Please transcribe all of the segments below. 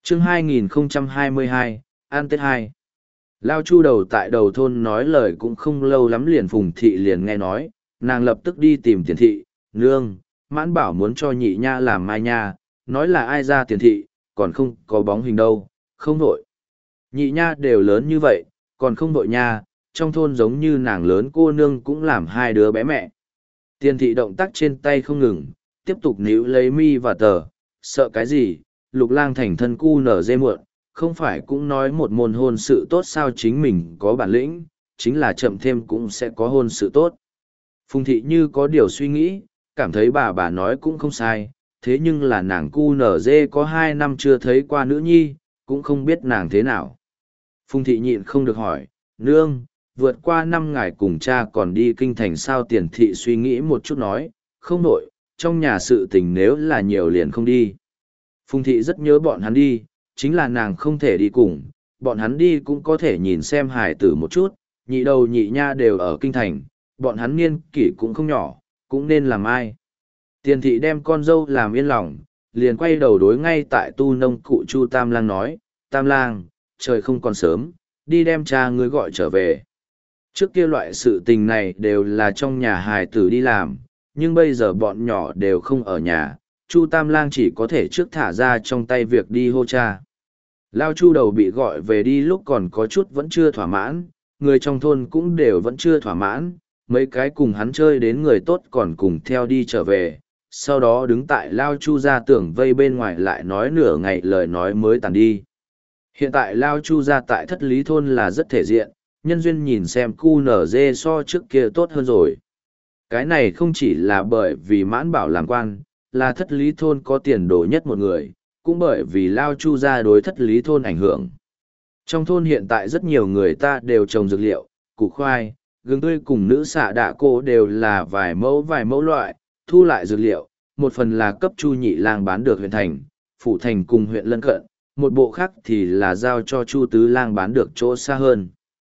Chương 2022, An Tết 2. Lao Chu đầu tại đầu thôn nói lời cũng không lâu lắm liền Phùng Thị liền nghe nói, nàng lập tức đi tìm Tiền Thị, nương, Mãn Bảo muốn cho nhị nha làm mai nha, nói là ai ra Tiền Thị, còn không có bóng hình đâu, không vội. Nhị nha đều lớn như vậy, còn không vội nha, trong thôn giống như nàng lớn cô nương cũng làm hai đứa bé mẹ. Tiền Thị động tác trên tay không ngừng, tiếp tục níu lấy mi và tờ, sợ cái gì, Lục Lang thành thân cu nở dê muộn, không phải cũng nói một môn hôn sự tốt sao chính mình có bản lĩnh, chính là chậm thêm cũng sẽ có hôn sự tốt. Phùng Thị như có điều suy nghĩ, cảm thấy bà nói cũng không sai, thế nhưng là nàng cu nở dê có 2 năm chưa thấy qua nữ nhi, cũng không biết nàng thế nào. Phùng Thị nhịn không được hỏi, nương, vượt qua 5 ngày cùng cha còn đi kinh thành sao? Tiền Thị suy nghĩ một chút nói, không nổi, trong nhà sự tình nếu là nhiều liền không đi. Phùng Thị rất nhớ bọn hắn đi, chính là nàng không thể đi cùng, bọn hắn đi cũng có thể nhìn xem hài tử một chút, nhị đầu nhị nha đều ở kinh thành, bọn hắn niên kỷ cũng không nhỏ, cũng nên làm ai. Tiền Thị đem con dâu làm yên lòng, liền quay đầu đối ngay tại tu nông cụ Chu Tam Lang nói, Tam Lang, trời không còn sớm, đi đem cha ngươi gọi trở về. Trước kia loại sự tình này đều là trong nhà hài tử đi làm, nhưng bây giờ bọn nhỏ đều không ở nhà, Chu Tam Lang chỉ có thể trước thả ra trong tay việc đi hô cha. Lao Chu đầu bị gọi về đi lúc còn có chút vẫn chưa thỏa mãn, người trong thôn cũng đều vẫn chưa thỏa mãn, mấy cái cùng hắn chơi đến người tốt còn cùng theo đi trở về, sau đó đứng tại Lao Chu ra tưởng vây bên ngoài lại nói nửa ngày lời nói mới tàn đi. Hiện tại Lao Chu ra tại Thất Lý thôn là rất thể diện, nhân duyên nhìn xem cu nở dê so trước kia tốt hơn rồi. Cái này không chỉ là bởi vì Mãn Bảo làm quan, là Thất Lý thôn có tiền đồ nhất một người, cũng bởi vì Lao Chu ra đối Thất Lý thôn ảnh hưởng. Trong thôn hiện tại rất nhiều người ta đều trồng dược liệu, củ khoai, gừng tươi cùng nữ xạ đạ cô đều là vài mẫu loại, thu lại dược liệu, một phần là cấp Chu Nhị Lang bán được huyện thành, phủ thành cùng huyện lân cận, một bộ khác thì là giao cho Chu Tứ Lang bán được chỗ xa hơn.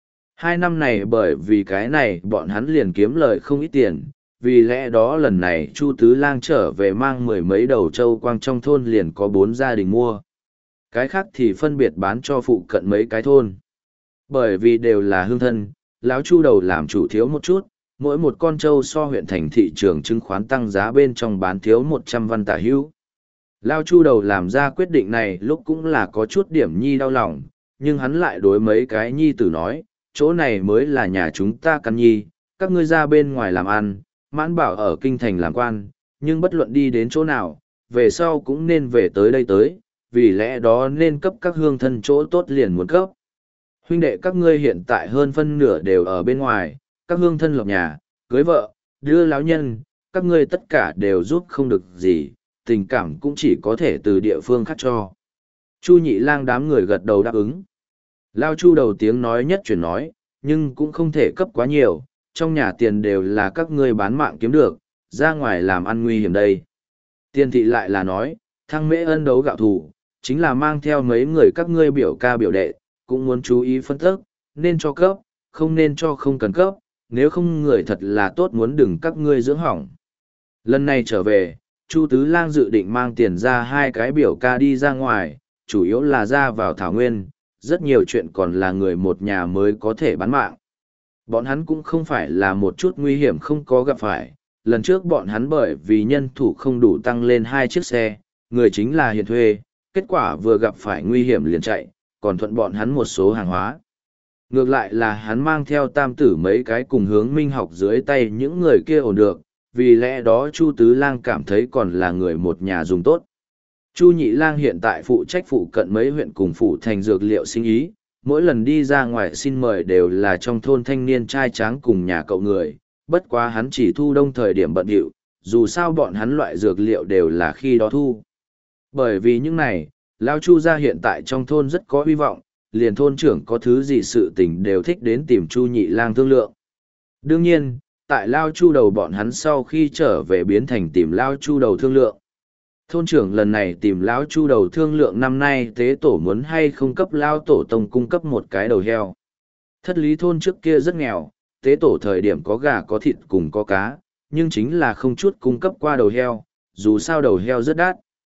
2 năm này bởi vì cái này bọn hắn liền kiếm lời không ít tiền, vì lẽ đó lần này Chu Tứ Lang trở về mang 10 mấy đầu trâu quang trong thôn liền có 4 gia đình mua. Cái khác thì phân biệt bán cho phụ cận mấy cái thôn. Bởi vì đều là hương thân, lão Chu đầu làm chủ thiếu một chút, mỗi một con trâu so huyện thành thị trường chứng khoán tăng giá bên trong bán thiếu 100 văn tả hữu. Lão Chu đầu làm ra quyết định này lúc cũng là có chút điểm nhi đau lòng, nhưng hắn lại đối mấy cái nhi tử nói, chỗ này mới là nhà chúng ta căn nhi, các ngươi ra bên ngoài làm ăn, Mãn Bảo ở kinh thành làm quan, nhưng bất luận đi đến chỗ nào, về sau cũng nên về tới đây tới, vì lẽ đó nên cấp các hương thân chỗ tốt liền muốn cấp. Huynh đệ các ngươi hiện tại hơn phân nửa đều ở bên ngoài, các hương thân lập nhà, cưới vợ, đưa lão nhân, các ngươi tất cả đều giúp không được gì, tình cảm cũng chỉ có thể từ địa phương khác cho. Chu Nhị Lang đám người gật đầu đáp ứng. Lao Chu đầu tiếng nói nhất chuyển nói, nhưng cũng không thể cấp quá nhiều, trong nhà tiền đều là các ngươi bán mạng kiếm được, ra ngoài làm ăn nguy hiểm đây. Tiền Thị lại là nói, Thăng Mễ ân đấu gạo thù, chính là mang theo mấy người các ngươi biểu ca biểu đệ, cũng muốn chú ý phân tích, nên cho cấp, không nên cho không cần cấp, nếu không người thật là tốt muốn đừng các ngươi dưỡng hỏng. Lần này trở về, Chu Tứ Lang dự định mang tiền ra 2 cái biểu ca đi ra ngoài, chủ yếu là ra vào Thảo Nguyên, rất nhiều chuyện còn là người một nhà mới có thể bán mạng. Bọn hắn cũng không phải là một chút nguy hiểm không có gặp phải, lần trước bọn hắn bởi vì nhân thủ không đủ tăng lên 2 chiếc xe, người chính là Hiền thuê, kết quả vừa gặp phải nguy hiểm liền chạy, còn thuận bọn hắn một số hàng hóa. Ngược lại là hắn mang theo tam tử mấy cái cùng Hướng Minh học dưới tay những người kia ổn được, vì lẽ đó Chu Tứ Lang cảm thấy còn là người một nhà dùng tốt. Chu Nhị Lang hiện tại phụ trách phụ cận mấy huyện cùng phụ thành dược liệu sinh ý, mỗi lần đi ra ngoài xin mời đều là trong thôn thanh niên trai tráng cùng nhà cậu người, bất quá hắn chỉ thu đông thời điểm bận rộn, dù sao bọn hắn loại dược liệu đều là khi đó thu. Bởi vì những này, Lao Chu gia hiện tại trong thôn rất có hy vọng, liền thôn trưởng có thứ gì sự tình đều thích đến tìm Chu Nhị Lang thương lượng. Đương nhiên, tại Lao Chu đầu bọn hắn sau khi trở về biến thành tìm Lao Chu đầu thương lượng. Thôn trưởng lần này tìm Lão Chu đầu thương lượng năm nay tế tổ muốn hay không cấp Lao Tổ Tông cung cấp một cái đầu heo. Thất Lý thôn trước kia rất nghèo, tế tổ thời điểm có gà có thịt cùng có cá, nhưng chính là không chút cung cấp qua đầu heo, dù sao đầu heo rất đắt.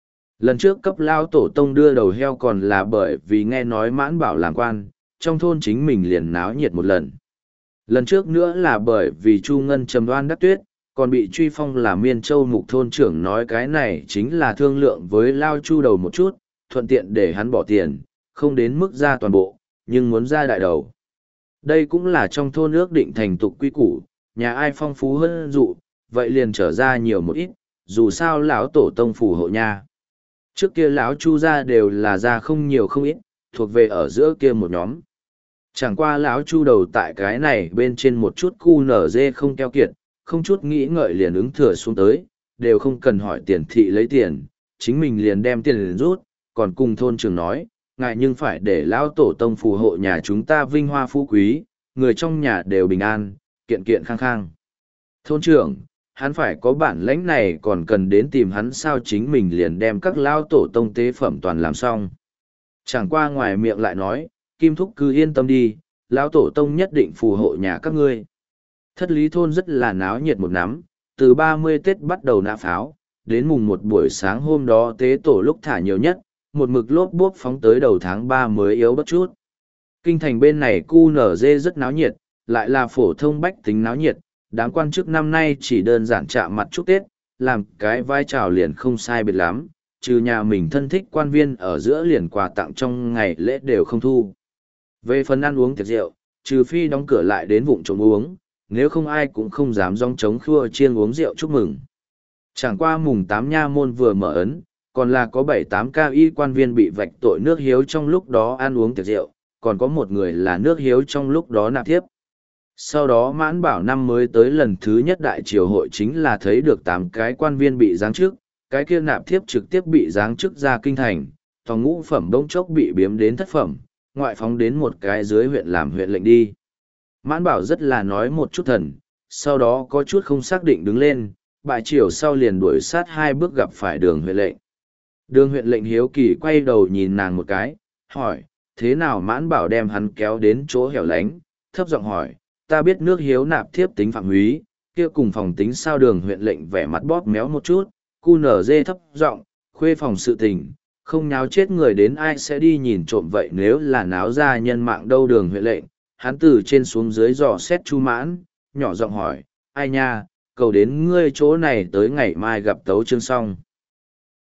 Lần trước cấp lao tổ tông đưa đầu heo còn là bởi vì nghe nói Mãn Bảo làm quan, trong thôn chính mình liền náo nhiệt một lần. Lần trước nữa là bởi vì Chu Ngân trầm đoan đắc tuyết, còn bị truy phong là Miên Châu mục thôn trưởng nói cái này chính là thương lượng với Lao Chu đầu một chút, thuận tiện để hắn bỏ tiền, không đến mức ra toàn bộ, nhưng muốn ra đại đầu. Đây cũng là trong thôn ước định thành tục quy củ, nhà ai phong phú hơn dụ, vậy liền trở ra nhiều một ít, dù sao lão tổ tông phù hộ nha. Trước kia lão Chu ra đều là ra không nhiều không ít, thuộc về ở giữa kia một nhóm. Chẳng qua lão Chu đầu tại cái này bên trên một chút cu nở dê không keo kiệt, không chút nghĩ ngợi liền ứng thừa xuống tới, đều không cần hỏi tiền thị lấy tiền, chính mình liền đem tiền liền rút, còn cùng thôn trưởng nói, ngại nhưng phải để lão tổ tông phù hộ nhà chúng ta vinh hoa phú quý, người trong nhà đều bình an, kiện kiện khang khang. Thôn trưởng, hắn phải có bản lãnh này còn cần đến tìm hắn sao chính mình liền đem các lão tổ tông tế phẩm toàn làm xong. Chẳng qua ngoài miệng lại nói, Kim Thúc cứ yên tâm đi, lão tổ tông nhất định phù hộ nhà các ngươi. Thất lý thôn rất là náo nhiệt một nắm, từ 30 Tết bắt đầu nã pháo, đến mùng một buổi sáng hôm đó tế tổ lúc thả nhiều nhất, một mực lốp bốp phóng tới đầu tháng 3 mới yếu bất chút. Kinh thành bên này cu nở dê rất náo nhiệt, lại là phổ thông bách tính náo nhiệt, đám quan chức năm nay chỉ đơn giản chạm mặt chúc Tết, làm cái vai trò liền không sai biệt lắm, trừ nhà mình thân thích quan viên ở giữa liền quà tặng trong ngày lễ đều không thu. Về phần ăn uống tiệc rượu, trừ phi đóng cửa lại đến vụng trộm uống, nếu không ai cũng không dám dòng trống khua chiêng uống rượu chúc mừng. Chẳng qua mùng 8 nha môn vừa mở ấn, còn là có 7-8 ca y quan viên bị vạch tội nước hiếu trong lúc đó ăn uống tiệc rượu, còn có một người là nước hiếu trong lúc đó nạp thiếp. Sau đó Mãn Bảo năm mới tới lần thứ nhất đại triều hội chính là thấy được 8 cái quan viên bị giáng chức, cái kia nạp thiếp trực tiếp bị giáng chức ra kinh thành, tòng ngũ phẩm bỗng chốc bị biếm đến thất phẩm, ngoại phóng đến một cái dưới huyện làm huyện lệnh đi. Mãn Bảo rất là nói một chút thần, sau đó có chút không xác định đứng lên, bại triều sau liền đuổi sát 2 bước gặp phải đường huyện lệnh. Đường huyện lệnh hiếu kỳ quay đầu nhìn nàng một cái, hỏi, thế nào Mãn Bảo đem hắn kéo đến chỗ hẻo lánh, thấp giọng hỏi, ta biết nước hiếu nạp thiếp tính phạm húy, kia cùng phòng tính sao đường huyện lệnh vẻ mặt bóp méo một chút, cu nở dê thấp giọng, khuê phòng sự tình, không nháo chết người đến ai sẽ đi nhìn trộm vậy nếu là náo ra nhân mạng đâu đường huyện lệnh, hắn từ trên xuống dưới dò xét Chu Mãn, nhỏ giọng hỏi, ai nha, cầu đến ngươi chỗ này tới ngày mai gặp tấu chương xong.